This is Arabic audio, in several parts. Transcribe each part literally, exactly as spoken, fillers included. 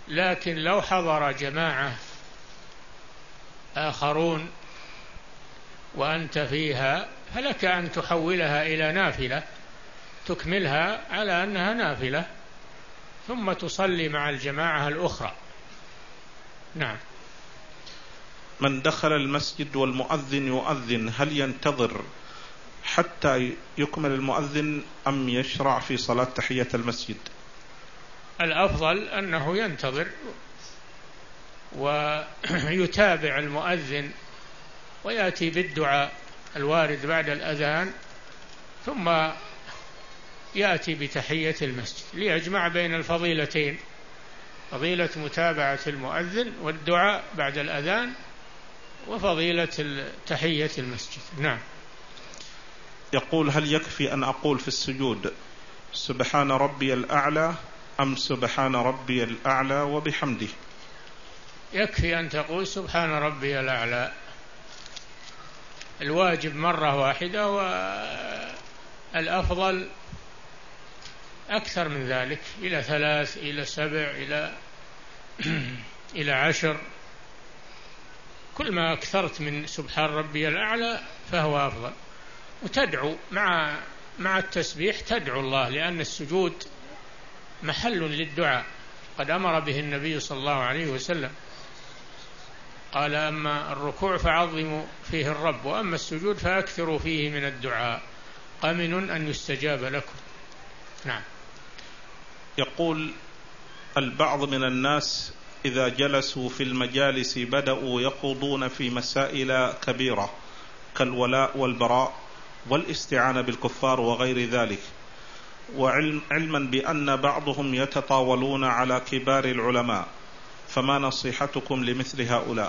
لكن لو حضر جماعة آخرون وأنت فيها فلك أن تحولها إلى نافلة، تكملها على أنها نافلة ثم تصلي مع الجماعة الأخرى. نعم. من دخل المسجد والمؤذن يؤذن هل ينتظر حتى يكمل المؤذن أم يشرع في صلاة تحية المسجد؟ الأفضل أنه ينتظر ويتابع المؤذن ويأتي بالدعاء الوارد بعد الأذان ثم يأتي بتحية المسجد ليجمع بين الفضيلتين، فضيلة متابعة المؤذن والدعاء بعد الأذان وفضيلة تحية المسجد. نعم. يقول هل يكفي أن أقول في السجود سبحان ربي الأعلى أم سبحان ربي الأعلى وبحمده؟ يكفي أن تقول سبحان ربي الأعلى، الواجب مرة واحدة، والأفضل أكثر من ذلك إلى ثلاث إلى سبع إلى إلى عشر. كل ما أكثرت من سبحان ربي الأعلى فهو أفضل. وتدعو مع مع التسبيح، تدعو الله، لأن السجود محل للدعاء، قد أمر به النبي صلى الله عليه وسلم، قال أما الركوع فعظموا فيه الرب وأما السجود فأكثروا فيه من الدعاء قمن أن يستجاب لكم. نعم. يقول البعض من الناس إذا جلسوا في المجالس بدأوا يخوضون في مسائل كبيرة كالولاء والبراء والاستعانة بالكفار وغير ذلك، وعلما بأن بعضهم يتطاولون على كبار العلماء، فما نصيحتكم لمثل هؤلاء؟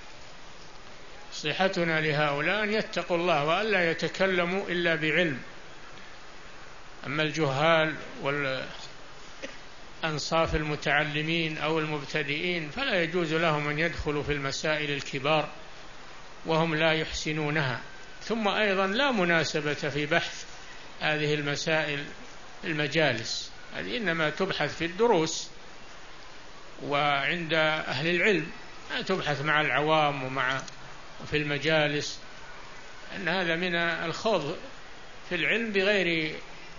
نصيحتنا لهؤلاء أن يتقوا الله وألا يتكلموا إلا بعلم. أما الجهال والأنصاف المتعلمين أو المبتدئين فلا يجوز لهم أن يدخلوا في المسائل الكبار وهم لا يحسنونها. ثم أيضا لا مناسبة في بحث هذه المسائل المجالس، هذه إنما تبحث في الدروس وعند أهل العلم، تبحث مع العوام ومع في المجالس، أن هذا من الخوض في العلم بغير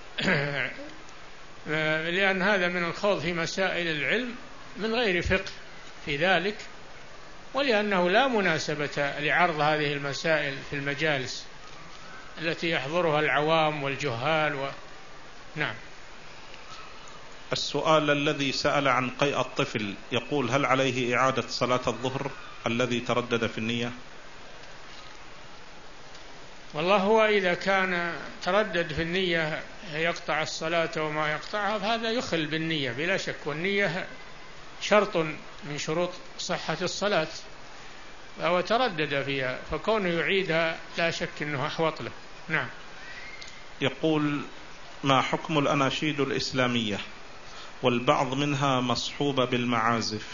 لأن هذا من الخوض في مسائل العلم من غير فقه في ذلك، ولأنه لا مناسبة لعرض هذه المسائل في المجالس التي يحضرها العوام والجهال و... نعم. السؤال الذي سأل عن قيء الطفل، يقول هل عليه إعادة صلاة الظهر الذي تردد في النية؟ والله هو إذا كان تردد في النية يقطع الصلاة وما يقطعها فهذا يخل بالنية بلا شك، والنية شرط من شروط صحة الصلاة، فهو تردد فيها فكونه يعيدها لا شك أنه أحوط له. نعم. يقول ما حكم الأناشيد الإسلامية والبعض منها مصحوبة بالمعازف؟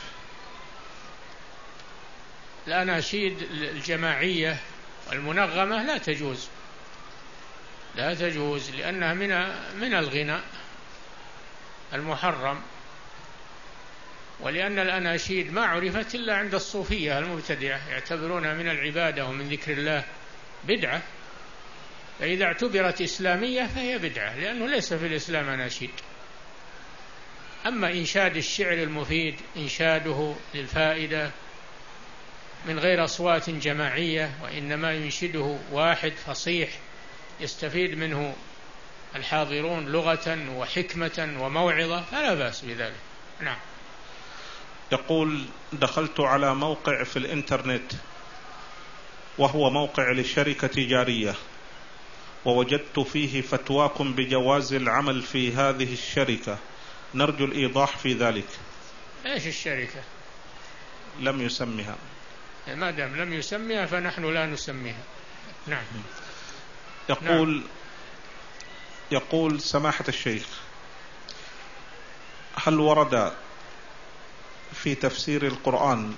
الأناشيد الجماعية والمنغمة لا تجوز، لا تجوز لأنها من من الغناء المحرم، ولأن الأناشيد ما عرفت إلا عند الصوفية المبتدعة، يعتبرونها من العبادة ومن ذكر الله بدعة، فإذا اعتبرت إسلامية فهي بدعة لأنه ليس في الإسلام أناشيد. أما إنشاد الشعر المفيد إنشاده للفائدة من غير أصوات جماعية وإنما ينشده واحد فصيح يستفيد منه الحاضرون لغة وحكمة وموعظة فلا بأس بذلك. نعم. يقول دخلت على موقع في الإنترنت وهو موقع لشركة تجارية ووجدت فيه فتواكم بجواز العمل في هذه الشركة، نرجو الإيضاح في ذلك. إيش الشركة؟ لم يسمها. ما دام لم يسميها فنحن لا نسميها. نعم. يقول نعم. يقول سماحة الشيخ هل ورد في تفسير القرآن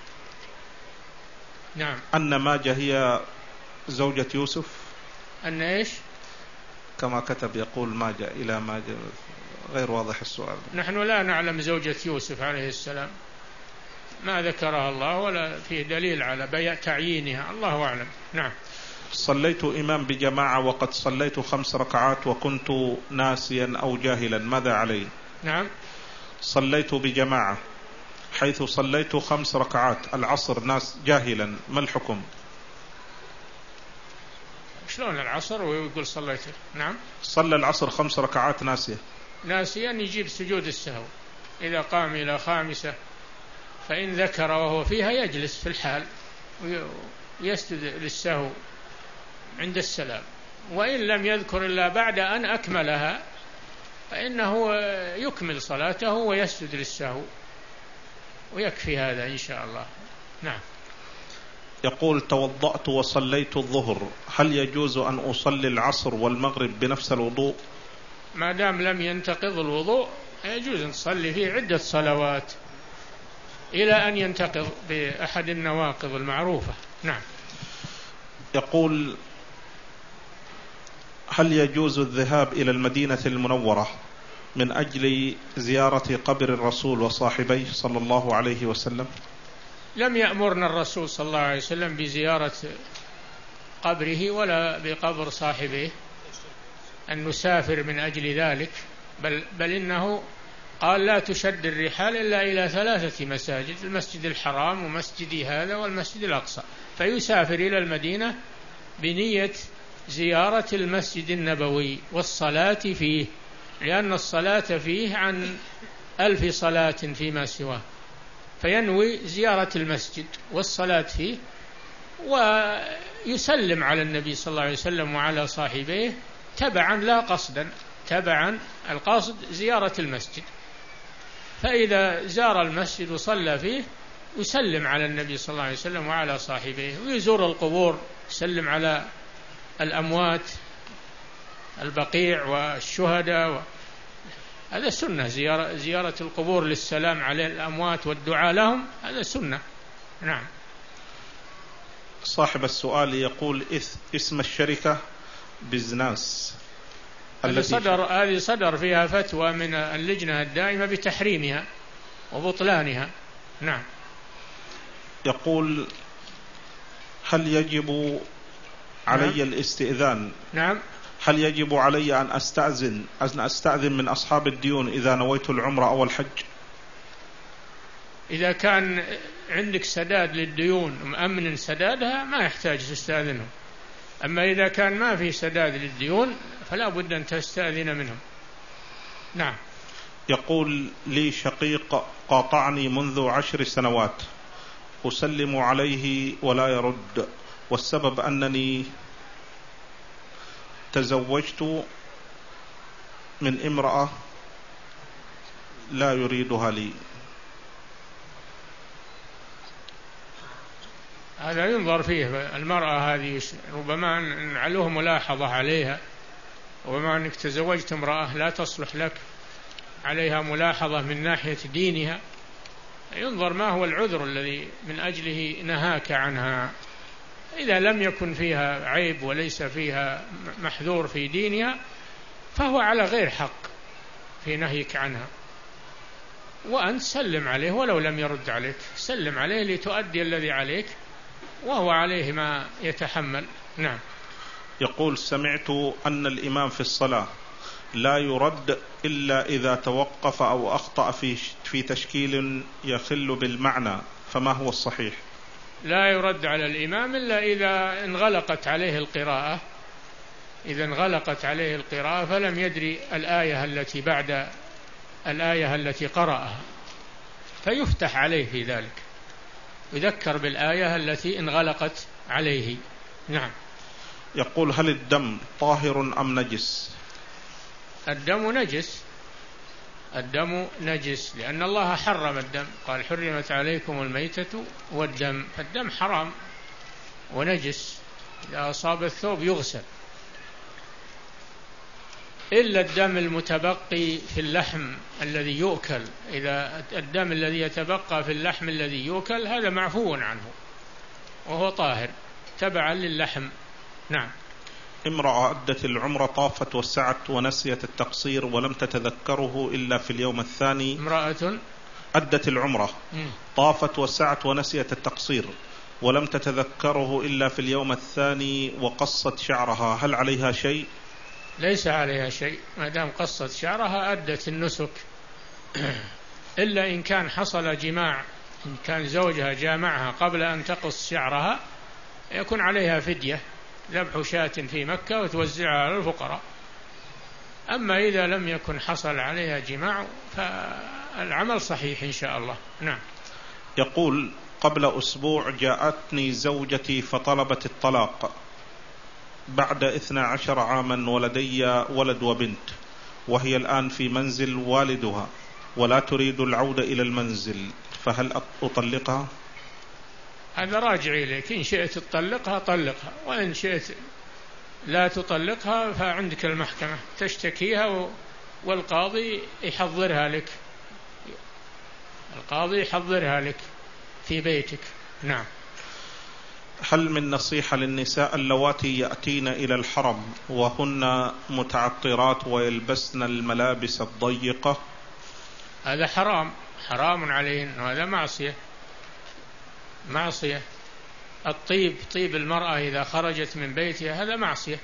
نعم أن ماجة هي زوجة يوسف؟ أن إيش؟ كما كتب يقول ماجة إلى ماجة غير واضح السؤال. نحن لا نعلم زوجة يوسف عليه السلام، ما ذكرها الله ولا فيه دليل على بيع تعيينها، الله أعلم. نعم. صليت إمام بجماعة وقد صليت خمس ركعات وكنت ناسيا أو جاهلا، ماذا علي؟ نعم. صليت بجماعة حيث صليت خمس ركعات العصر ناس جاهلا، ما الحكم؟ شلون العصر ويقول صليت؟ نعم. صلى العصر خمس ركعات ناسيا. ناسيا يجيب سجود السهو، إذا قام إلى خامسة فإن ذكر وهو فيها يجلس في الحال ويسجد للسهو عند السلام، وإن لم يذكر إلا بعد أن أكملها فإنه يكمل صلاته ويسجد للسهو ويكفي هذا إن شاء الله. نعم. يقول توضأت وصليت الظهر، هل يجوز أن أصلي العصر والمغرب بنفس الوضوء؟ ما دام لم ينتقض الوضوء يجوز أن تصلي فيه عدة صلوات إلى أن ينتقض بأحد النواقض المعروفة. نعم. يقول هل يجوز الذهاب إلى المدينة المنورة من أجل زيارة قبر الرسول وصاحبيه صلى الله عليه وسلم؟ لم يأمرنا الرسول صلى الله عليه وسلم بزيارة قبره ولا بقبر صاحبه أن نسافر من أجل ذلك، بل, بل إنه قال لا تشد الرحال إلا إلى ثلاثة مساجد، المسجد الحرام ومسجدي هذا والمسجد الأقصى، فيسافر إلى المدينة بنية زيارة المسجد النبوي والصلاة فيه، لأن الصلاة فيه عن ألف صلاة فيما سواه، فينوي زيارة المسجد والصلاة فيه ويسلم على النبي صلى الله عليه وسلم وعلى صاحبيه تبعا لا قصدا، تبعا القصد زيارة المسجد، فإذا زار المسجد وصلى فيه يسلم على النبي صلى الله عليه وسلم وعلى صاحبيه، ويزور القبور يسلم على الأموات البقيع والشهداء و... هذا سنة، زيارة, زيارة القبور للسلام على الأموات والدعاء لهم، هذا سنة. نعم. صاحب السؤال يقول اسم الشركة بزناس هذه صدر, هذه صدر فيها فتوى من اللجنة الدائمة بتحريمها وبطلانها. نعم. يقول هل يجب علي نعم. الاستئذان؟ نعم. هل يجب علي أن أستأذن أن أستأذن من أصحاب الديون إذا نويت العمرة أو الحج؟ إذا كان عندك سداد للديون ومأمن سدادها ما يحتاج تستأذنهم، أما إذا كان ما في سداد للديون فلا بد أن تستأذن منهم. نعم. يقول لي شقيق قاطعني منذ عشر سنوات، أسلم عليه ولا يرد، والسبب أنني تزوجت من امرأة لا يريدها لي. هذا ينظر فيه، المرأة هذه ربما نعلوه ملاحظة عليها، وبما أنك تزوجت امرأة لا تصلح لك، عليها ملاحظة من ناحية دينها، ينظر ما هو العذر الذي من أجله نهاك عنها. إذا لم يكن فيها عيب وليس فيها محذور في دينها فهو على غير حق في نهيك عنها، وأن سلم عليه ولو لم يرد عليك، سلم عليه لتؤدي الذي عليك وهو عليه ما يتحمل. نعم. يقول سمعت أن الإمام في الصلاة لا يرد إلا إذا توقف أو أخطأ في في تشكيل يخل بالمعنى، فما هو الصحيح؟ لا يرد على الإمام إلا إذا انغلقت عليه القراءة، إذا انغلقت عليه القراءة فلم يدري الآية التي بعد الآية التي قرأها فيفتح عليه في ذلك، يذكر بالآية التي انغلقت عليه. نعم. يقول هل الدم طاهر أم نجس؟ الدم نجس، الدم نجس لأن الله حرم الدم، قال حرمت عليكم الميتة والدم، فالدم حرام ونجس، إذا أصاب الثوب يغسل، إلا الدم المتبقي في اللحم الذي يؤكل، إذا الدم الذي يتبقى في اللحم الذي يؤكل هذا معفو عنه وهو طاهر تبعا للحم. نعم. امرأة أدت العمرة طافت وسعت ونسيت التقصير ولم تتذكره إلا في اليوم الثاني. امرأة أدت العمرة م. طافت وسعت ونسيت التقصير ولم تتذكره إلا في اليوم الثاني وقصت شعرها، هل عليها شيء؟ ليس عليها شيء ما دام قصت شعرها أدت النسك، إلا إن كان حصل جماع، إن كان زوجها جامعها قبل أن تقص شعرها يكون عليها فدية، ذبح شاة في مكة وتوزعها على الفقراء. أما إذا لم يكن حصل عليها جماع فالعمل صحيح إن شاء الله. نعم. يقول قبل أسبوع جاءتني زوجتي فطلبت الطلاق بعد اثنى عشر عاما ولدي ولد وبنت، وهي الآن في منزل والدها ولا تريد العودة إلى المنزل، فهل أطلقها؟ هذا راجع إليك، إن شئت تطلقها طلقها، وإن شئت لا تطلقها فعندك المحكمة تشتكيها والقاضي يحضرها لك، القاضي يحضرها لك في بيتك. نعم. هل من نصيحة للنساء اللواتي يأتين إلى الحرم وهن متعطرات ويلبسن الملابس الضيقة؟ هذا حرام، حرام عليهن، وهذا معصية، معصية. الطيب، طيب المرأة إذا خرجت من بيتها هذا معصية،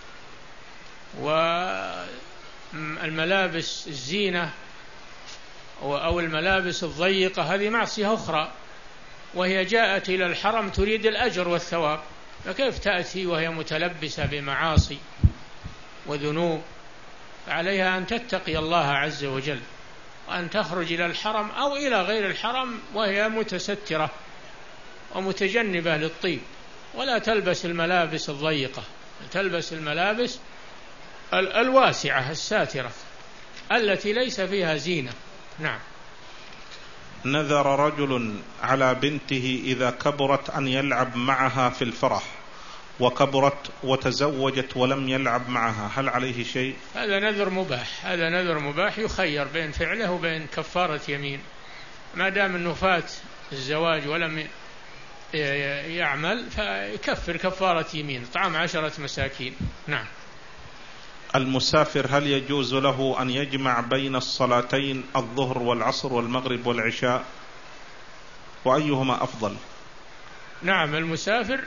والملابس الزينة أو الملابس الضيقة هذه معصية أخرى، وهي جاءت إلى الحرم تريد الأجر والثواب، فكيف تأتي وهي متلبسة بمعاصي وذنوب؟ فعليها أن تتقي الله عز وجل، وأن تخرج إلى الحرم أو إلى غير الحرم وهي متسترة ومتجنبة للطيب، ولا تلبس الملابس الضيقة، تلبس الملابس الواسعة الساترة التي ليس فيها زينة. نعم. نذر رجل على بنته إذا كبرت أن يلعب معها في الفرح، وكبرت وتزوجت ولم يلعب معها، هل عليه شيء؟ هذا نذر مباح، هذا نذر مباح يخير بين فعله وبين كفارة يمين، ما دام أنه فات الزواج ولم يعمل فيكفر كفارة يمين، طعام عشرة مساكين. نعم. المسافر هل يجوز له أن يجمع بين الصلاتين الظهر والعصر والمغرب والعشاء، وأيهما أفضل؟ نعم، المسافر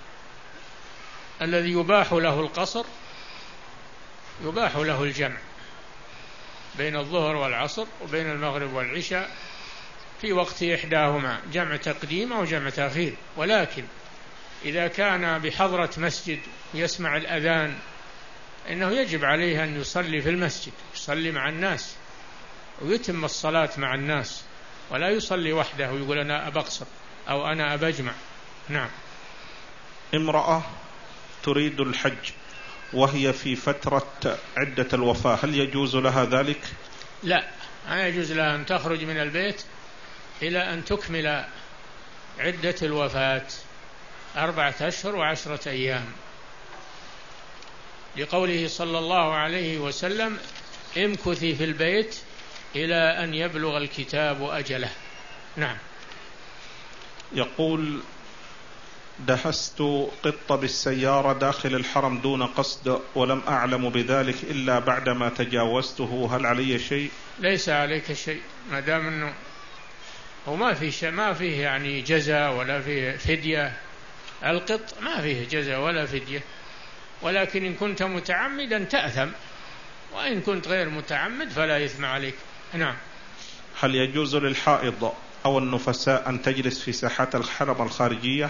الذي يباح له القصر يباح له الجمع بين الظهر والعصر وبين المغرب والعشاء في وقت إحداهما، جمع تقديم أو جمع تأخير، ولكن إذا كان بحضرة مسجد يسمع الأذان إنه يجب عليه أن يصلي في المسجد، يصلي مع الناس ويتم الصلاة مع الناس، ولا يصلي وحده ويقول أنا أبقصر أو أنا أبجمع. نعم. امرأة تريد الحج وهي في فترة عدة الوفاة، هل يجوز لها ذلك؟ لا، ما يجوز لها أن تخرج من البيت إلى أن تكمل عدة الوفاة أربعة أشهر وعشرة أيام، لقوله صلى الله عليه وسلم امكثي في البيت إلى أن يبلغ الكتاب أجله. نعم. يقول دهست قطة بالسيارة داخل الحرم دون قصد ولم أعلم بذلك إلا بعدما تجاوزته، هل علي شيء؟ ليس عليك شيء ما دام أنه وما فيه شيء، ما فيه يعني جزاء ولا فيه فدية، القط ما فيه جزاء ولا فدية، ولكن إن كنت متعمدا تأثم، وإن كنت غير متعمد فلا إثم عليك. نعم. هل يجوز للحائض أو النفساء أن تجلس في ساحات الحرم الخارجية؟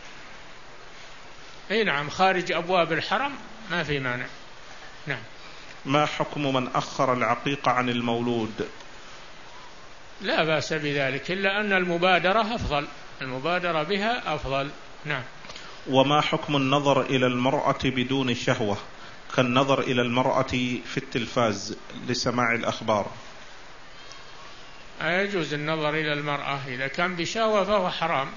أي نعم، خارج أبواب الحرم ما في مانع. نعم. ما حكم من أخر العقيقة عن المولود؟ لا بأس بذلك، إلا أن المبادرة أفضل، المبادرة بها أفضل. نعم. وما حكم النظر إلى المرأة بدون شهوة كالنظر إلى المرأة في التلفاز لسماع الأخبار؟ يجوز النظر إلى المرأة إذا كان بشهوة فهو حرام،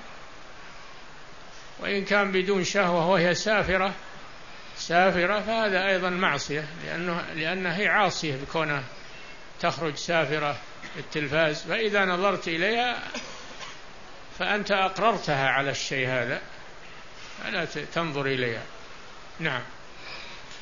وإن كان بدون شهوة وهي سافرة سافرة فهذا أيضا معصية، لأنه لأنها هي عاصية بكونها تخرج سافرة التلفاز، فإذا نظرت إليها فأنت أقررتها على الشيء هذا، فلا تنظر إليها. نعم.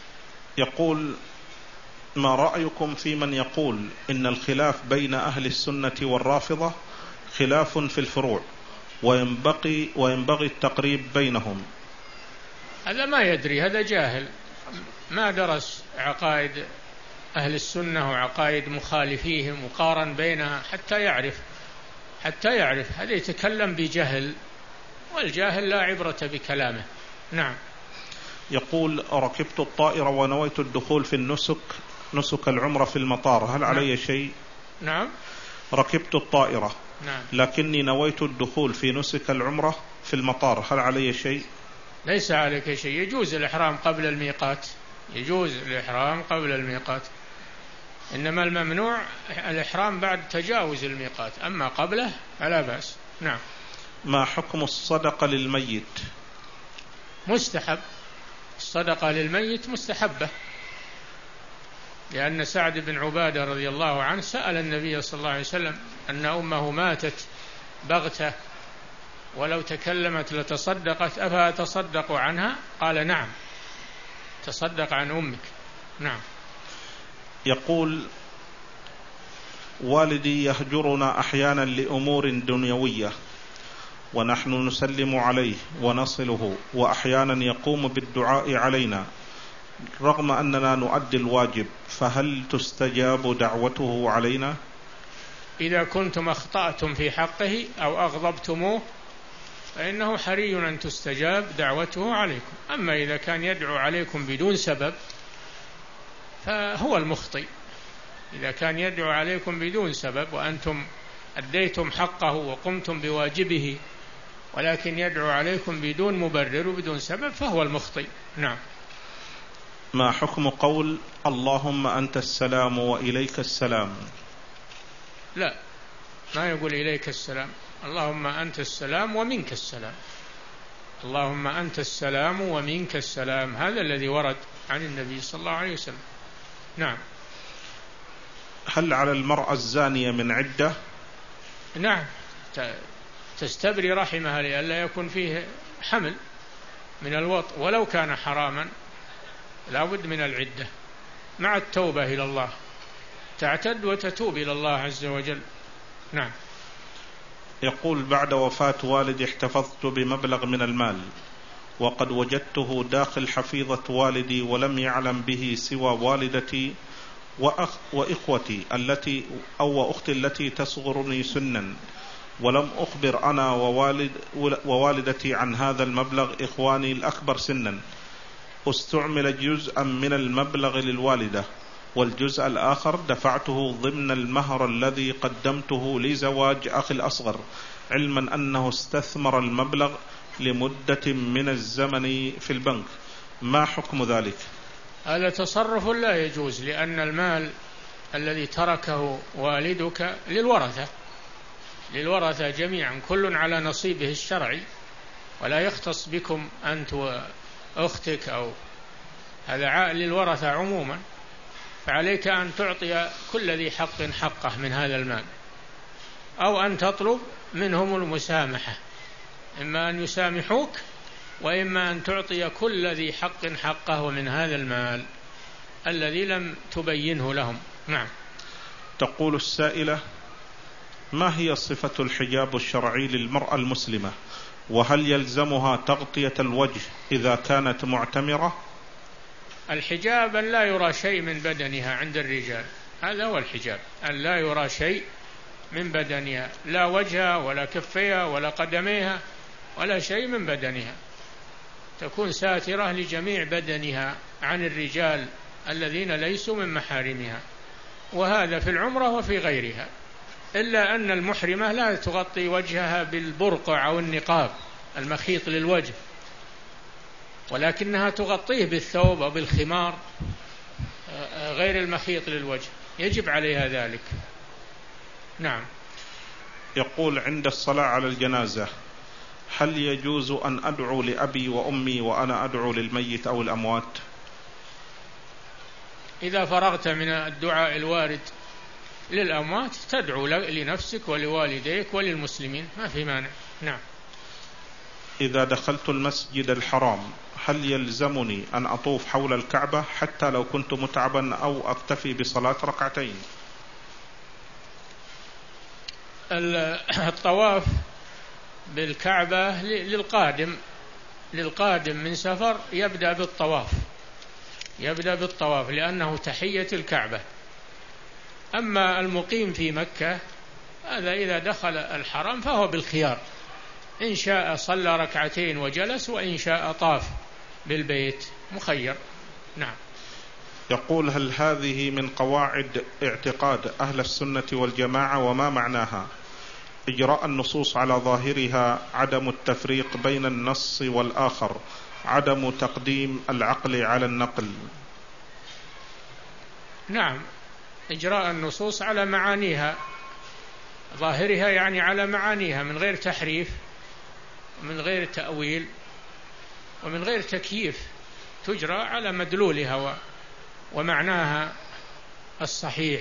يقول: ما رأيكم في من يقول إن الخلاف بين أهل السنة والرافضة خلاف في الفروع وينبغي, وينبغي التقريب بينهم؟ هذا ما يدري، هذا جاهل، ما درس عقائد أهل السنة وعقائد مخالفيهم وقارن بينها حتى يعرف حتى يعرف هذا يتكلم بجهل، والجاهل لا عبرة بكلامه. نعم. يقول: ركبت الطائرة ونويت الدخول في النسك نسك العمرة في المطار، هل نعم. علي شيء؟ نعم. ركبت الطائرة نعم. لكني نويت الدخول في نسك العمرة في المطار، هل علي شيء؟ ليس عليك شيء، يجوز الإحرام قبل الميقات، يجوز الإحرام قبل الميقات، إنما الممنوع الإحرام بعد تجاوز الميقات، أما قبله فلا بأس. نعم. ما حكم الصدقة للميت؟ مستحب، الصدقة للميت مستحبة، لأن سعد بن عبادة رضي الله عنه سأل النبي صلى الله عليه وسلم أن أمه ماتت بغتة ولو تكلمت لتصدقت أفأتصدق عنها؟ قال: نعم، تصدق عن أمك. نعم. يقول: والدي يهجرنا أحيانا لأمور دنيوية ونحن نسلم عليه ونصله، وأحيانا يقوم بالدعاء علينا رغم أننا نؤدي الواجب، فهل تستجاب دعوته علينا؟ إذا كنتم أخطأتم في حقه أو أغضبتموه فإنه حري أن تستجاب دعوته عليكم، أما إذا كان يدعو عليكم بدون سبب فهو المخطئ. إذا كان يدعو عليكم بدون سبب وأنتم أديتم حقه وقمتم بواجبه، ولكن يدعو عليكم بدون مبرر وبدون سبب، فهو المخطئ. نعم. ما حكم قول اللهم أنت السلام وإليك السلام؟ لا، ما يقول إليك السلام، اللهم أنت السلام ومنك السلام، اللهم أنت السلام ومنك السلام، هذا الذي ورد عن النبي صلى الله عليه وسلم. نعم. هل على المرأة الزانية من عدة؟ نعم، تستبري رحمها لئلا يكون فيه حمل من الوطء، ولو كان حراما لا بد من العدة مع التوبة إلى الله، تعتد وتتوب إلى الله عز وجل. نعم. يقول: بعد وفاة والدي احتفظت بمبلغ من المال وقد وجدته داخل حفيظة والدي ولم يعلم به سوى والدتي وأخ وإخوتي التي أو أختي التي تصغرني سنا، ولم أخبر أنا ووالد ووالدتي عن هذا المبلغ إخواني الأكبر سنا. استعمل جزءا من المبلغ للوالدة والجزء الآخر دفعته ضمن المهر الذي قدمته لزواج أخي الأصغر، علما أنه استثمر المبلغ لمدة من الزمن في البنك، ما حكم ذلك؟ هذا تصرف لا يجوز، لأن المال الذي تركه والدك للورثة للورثة جميعا، كل على نصيبه الشرعي، ولا يختص بكم أنت وأختك، أو هذا عائل للورثة عموما، فعليك أن تعطي كل ذي حق حقه من هذا المال، أو أن تطلب منهم المسامحة، إما أن يسامحوك وإما أن تعطي كل ذي حق حقه من هذا المال الذي لم تبينه لهم. نعم. تقول السائلة: ما هي صفة الحجاب الشرعي للمرأة المسلمة، وهل يلزمها تغطية الوجه إذا كانت معتمرة؟ الحجاب أن لا يرى شيء من بدنها عند الرجال، هذا هو الحجاب، أن لا يرى شيء من بدنها، لا وجهها ولا كفيها ولا قدميها ولا شيء من بدنها، تكون ساترة لجميع بدنها عن الرجال الذين ليسوا من محارمها، وهذا في العمرة وفي غيرها، إلا أن المحرمة لا تغطي وجهها بالبرقع أو النقاب المخيط للوجه، ولكنها تغطيه بالثوب أو بالخمار غير المخيط للوجه، يجب عليها ذلك. نعم. يقول: عند الصلاة على الجنازة هل يجوز أن أدعو لأبي وأمي وأنا أدعو للميت أو الأموات؟ إذا فرغت من الدعاء الوارد للأموات تدعو لنفسك ولوالديك وللمسلمين، ما في مانع. نعم. إذا دخلت المسجد الحرام هل يلزمني أن أطوف حول الكعبة حتى لو كنت متعبا أو أكتفي بصلاة ركعتين؟ الطواف بالكعبة للقادم للقادم من سفر يبدأ بالطواف يبدأ بالطواف لأنه تحية الكعبة. أما المقيم في مكة هذا إذا دخل الحرم فهو بالخيار، إن شاء صلى ركعتين وجلس، وإن شاء طاف بالبيت، مخير. نعم. يقول: هل هذه من قواعد اعتقاد أهل السنة والجماعة، وما معناها؟ إجراء النصوص على ظاهرها، عدم التفريق بين النص والآخر، عدم تقديم العقل على النقل. نعم، إجراء النصوص على معانيها، ظاهرها يعني على معانيها، من غير تحريف، من غير تأويل، ومن غير تكييف، تجرى على مدلولها ومعناها الصحيح.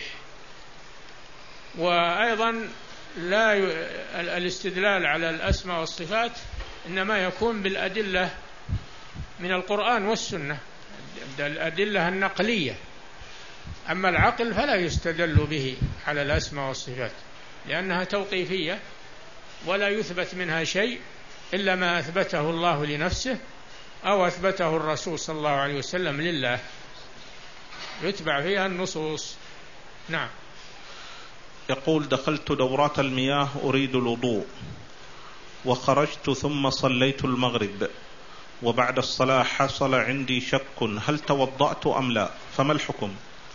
وأيضا لا ي... الاستدلال على الأسماء والصفات إنما يكون بالأدلة من القرآن والسنة، الأدلة النقلية. أما العقل فلا يستدل به على الأسماء والصفات، لأنها توقيفية ولا يثبت منها شيء إلا ما أثبته الله لنفسه أو أثبته الرسول صلى الله عليه وسلم لله، يتبع فيها النصوص. نعم. يقول: دخلت دورات المياه أريد الوضوء، وخرجت ثم صليت المغرب، وبعد الصلاة حصل عندي شك هل توضأت أم لا، فما الحكم؟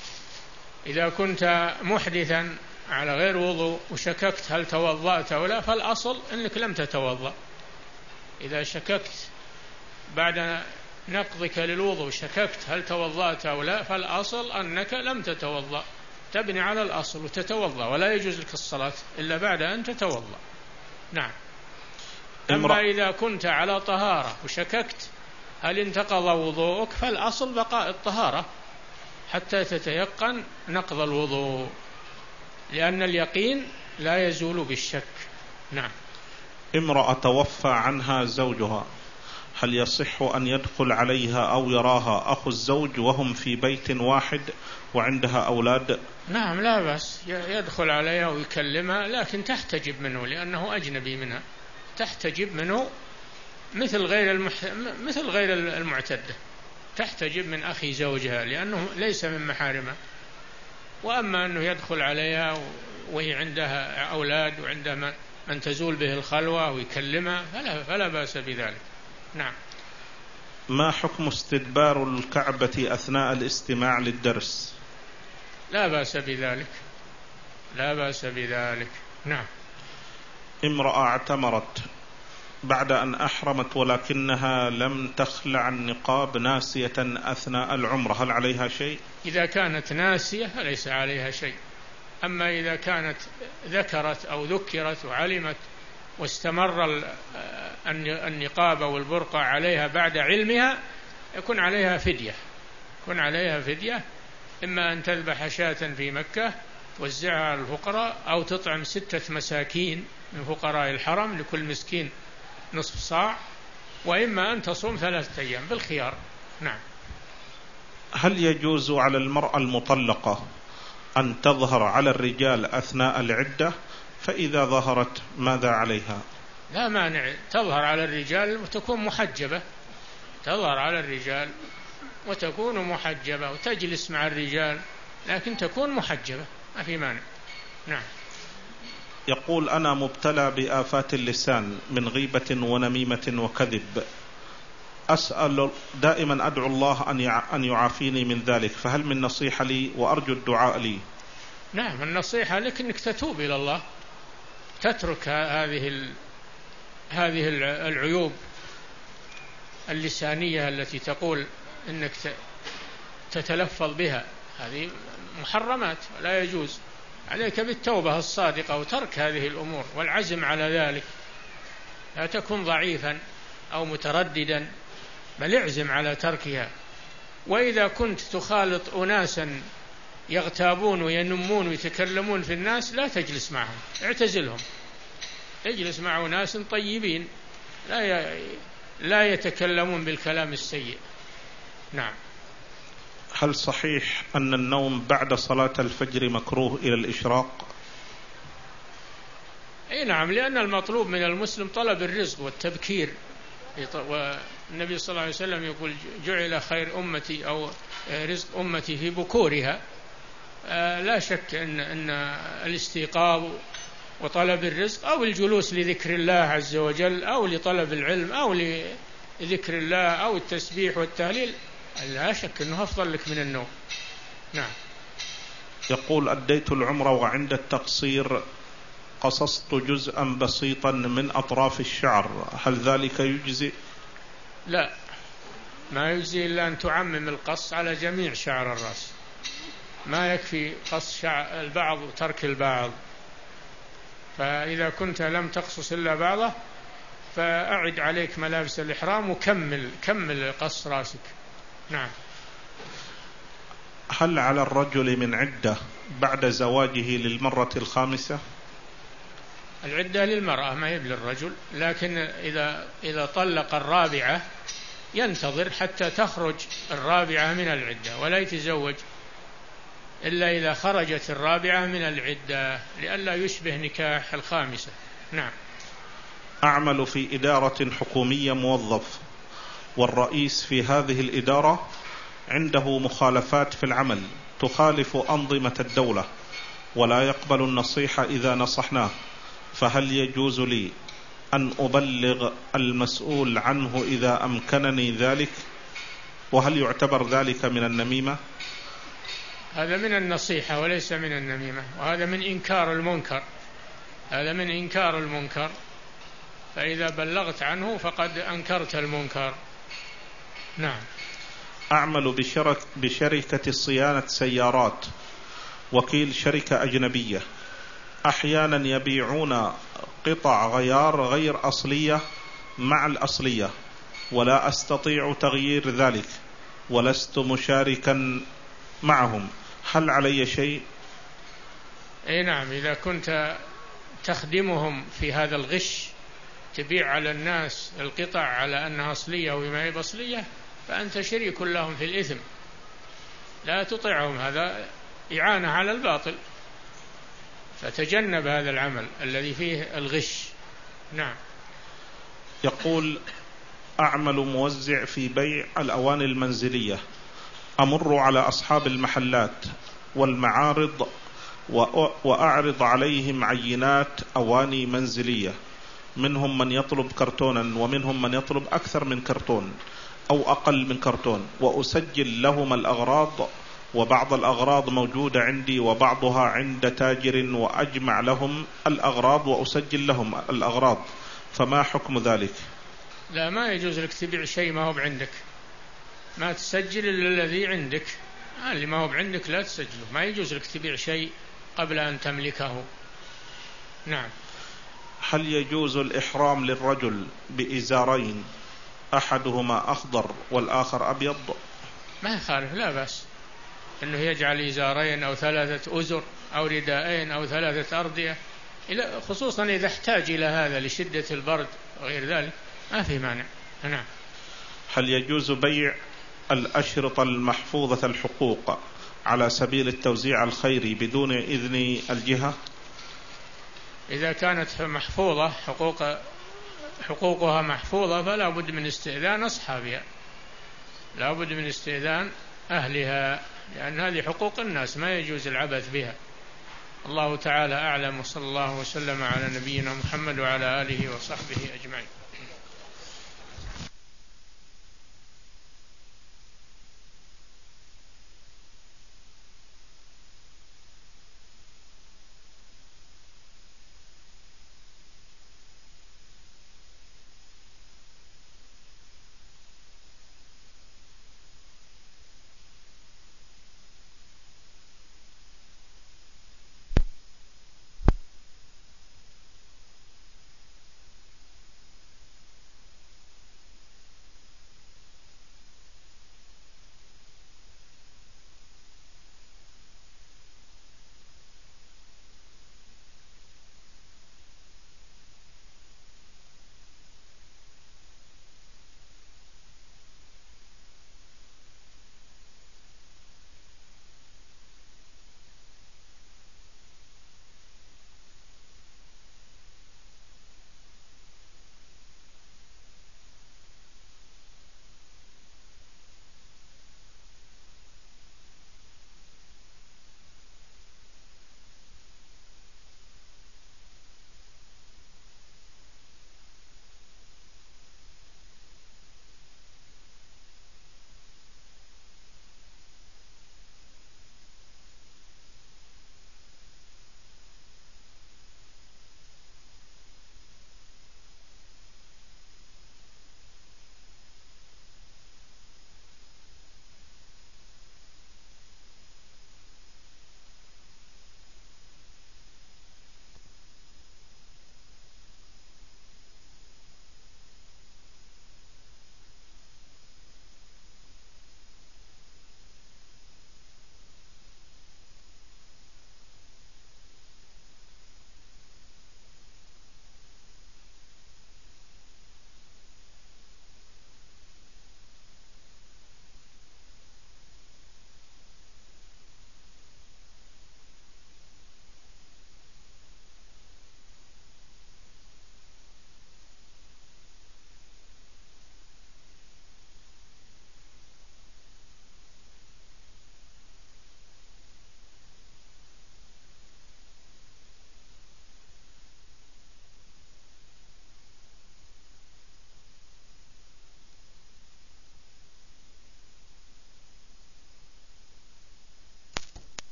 إذا كنت محدثا على غير وضوء وشككت هل توضأت أو لا، فالأصل أنك لم تتوضأ. إذا شككت بعد نقضك للوضوء شككت هل توضأت أو لا، فالأصل أنك لم تتوضأ، تبني على الأصل وتتوضأ، ولا يجوز لك الصلاة إلا بعد أن تتوضأ. نعم. أما إذا كنت على طهارة وشككت هل انتقض وضوءك، فالأصل بقاء الطهارة حتى تتيقن نقض الوضوء، لأن اليقين لا يزول بالشك. نعم. امرأة توفى عنها زوجها، هل يصح أن يدخل عليها أو يراها أخو الزوج وهم في بيت واحد وعندها أولاد؟ نعم، لا بأس، يدخل عليها ويكلمها، لكن تحتجب منه لأنه أجنبي منها، تحتجب منه مثل غير المح... مثل غير المعتدة، تحتجب من أخي زوجها لأنه ليس من محارمها. وأما أنه يدخل عليها وهي عندها أولاد وعندها من تزول به الخلوة ويكلمها فلا, فلا بأس بذلك. نعم. ما حكم استدبار الكعبة أثناء الاستماع للدرس؟ لا بأس بذلك، لا بأس بذلك. نعم. امرأة اعتمرت بعد أن أحرمت ولكنها لم تخلع النقاب ناسية أثناء العمرة، هل عليها شيء؟ إذا كانت ناسية فليس عليها شيء. أما إذا كانت ذكرت أو ذكرت وعلمت واستمر النقاب والبرقع عليها بعد علمها، يكون عليها فدية، يكون عليها فدية، إما أن تذبح شاة في مكة توزعها على الفقراء، أو تطعم ستة مساكين من فقراء الحرم لكل مسكين نصف صاع، وإما أن تصوم ثلاثة أيام بالخيار. نعم. هل يجوز على المرأة المطلقة أن تظهر على الرجال أثناء العدة؟ فإذا ظهرت ماذا عليها؟ لا مانع، تظهر على الرجال وتكون محجبة، تظهر على الرجال وتكون محجبة وتجلس مع الرجال، لكن تكون محجبة، ما في مانع. نعم. يقول: أنا مبتلى بآفات اللسان من غيبة ونميمة وكذب، أسأل دائما أدعو الله أن يعافيني من ذلك، فهل من نصيحة لي؟ وأرجو الدعاء لي. نعم، النصيحة لك أنك تتوب إلى الله، تترك هذه ال... هذه العيوب اللسانية التي تقول أنك تتلفظ بها، هذه محرمات لا يجوز. عليك بالتوبة الصادقة وترك هذه الأمور والعزم على ذلك، لا تكن ضعيفا أو مترددا، بل اعزم على تركها. وإذا كنت تخالط أناسا يغتابون وينمون ويتكلمون في الناس لا تجلس معهم، اعتزلهم، اجلس مع أناس طيبين لا لا يتكلمون بالكلام السيء. نعم. هل صحيح أن النوم بعد صلاة الفجر مكروه إلى الإشراق؟ أي نعم، لأن المطلوب من المسلم طلب الرزق والتبكير، والنبي صلى الله عليه وسلم يقول جعل خير أمتي أو رزق أمتي في بكورها. لا شك أن أن الاستيقاظ وطلب الرزق أو الجلوس لذكر الله عز وجل أو لطلب العلم أو لذكر الله أو التسبيح والتهليل لا شك أنه أفضل لك من النوم. نعم. يقول أديت العمرة وعند التقصير قصصت جزءا بسيطا من أطراف الشعر، هل ذلك يجزئ؟ لا، ما يجزي إلا أن تعمم القص على جميع شعر الرأس، ما يكفي قص شعر البعض وترك البعض. فإذا كنت لم تقصص إلا بعضه فأعد عليك ملابس الإحرام وكمل كمل قص رأسك. نعم. هل على الرجل من عدة بعد زواجه للمرة الخامسة؟ العدة للمرأة ما هي للرجل، لكن إذا إذا طلق الرابعة ينتظر حتى تخرج الرابعة من العدة ولا يتزوج إلا إذا خرجت الرابعة من العدة لئلا يشبه نكاح الخامسة. نعم. أعمل في إدارة حكومية موظف، والرئيس في هذه الإدارة عنده مخالفات في العمل تخالف أنظمة الدولة ولا يقبل النصيحة إذا نصحناه، فهل يجوز لي أن أبلغ المسؤول عنه إذا أمكنني ذلك؟ وهل يعتبر ذلك من النميمة؟ هذا من النصيحة وليس من النميمة، وهذا من إنكار المنكر، هذا من إنكار المنكر، فإذا بلغت عنه فقد أنكرت المنكر. نعم. أعمل بشرك بشركة صيانة سيارات، وكيل شركة أجنبية، أحيانا يبيعون قطع غيار غير أصلية مع الأصلية ولا أستطيع تغيير ذلك ولست مشاركا معهم، هل علي شيء؟ أي نعم، إذا كنت تخدمهم في هذا الغش تبيع على الناس القطع على أنها أصلية وما هي أصلية فأنت شريك لهم في الإثم، لا تطيعهم، هذا إعانة على الباطل، فتجنب هذا العمل الذي فيه الغش. نعم. يقول أعمل موزع في بيع الأواني المنزلية، أمر على أصحاب المحلات والمعارض وأعرض عليهم عينات أواني منزلية، منهم من يطلب كرتونا ومنهم من يطلب أكثر من كرتون أو أقل من كرتون، وأسجل لهم الأغراض، وبعض الأغراض موجودة عندي وبعضها عند تاجر، وأجمع لهم الأغراض وأسجل لهم الأغراض، فما حكم ذلك؟ لا، ما يجوز لك تبيع شيء ما هو عندك، ما تسجل إلا الذي عندك، اللي ما هو عندك لا تسجله، ما يجوز لك تبيع شيء قبل أن تملكه. نعم. هل يجوز الإحرام للرجل بإزارين أحدهما أخضر والآخر أبيض؟ ما يخالف، لا بأس أنه يجعل إزارين أو ثلاثة أزر أو رداءين أو ثلاثة أردية، خصوصا إذا احتاج إلى هذا لشدة البرد وغير ذلك، ما في مانع. نعم. هل يجوز بيع الأشرطة المحفوظة الحقوق على سبيل التوزيع الخيري بدون إذن الجهة؟ إذا كانت محفوظة حقوق حقوقها محفوظة فلا بد من استئذان أصحابها، لا بد من استئذان أهلها، لأن هذه حقوق الناس ما يجوز العبث بها. الله تعالى أعلم، وصلى الله وسلم على نبينا محمد وعلى آله وصحبه أجمعين.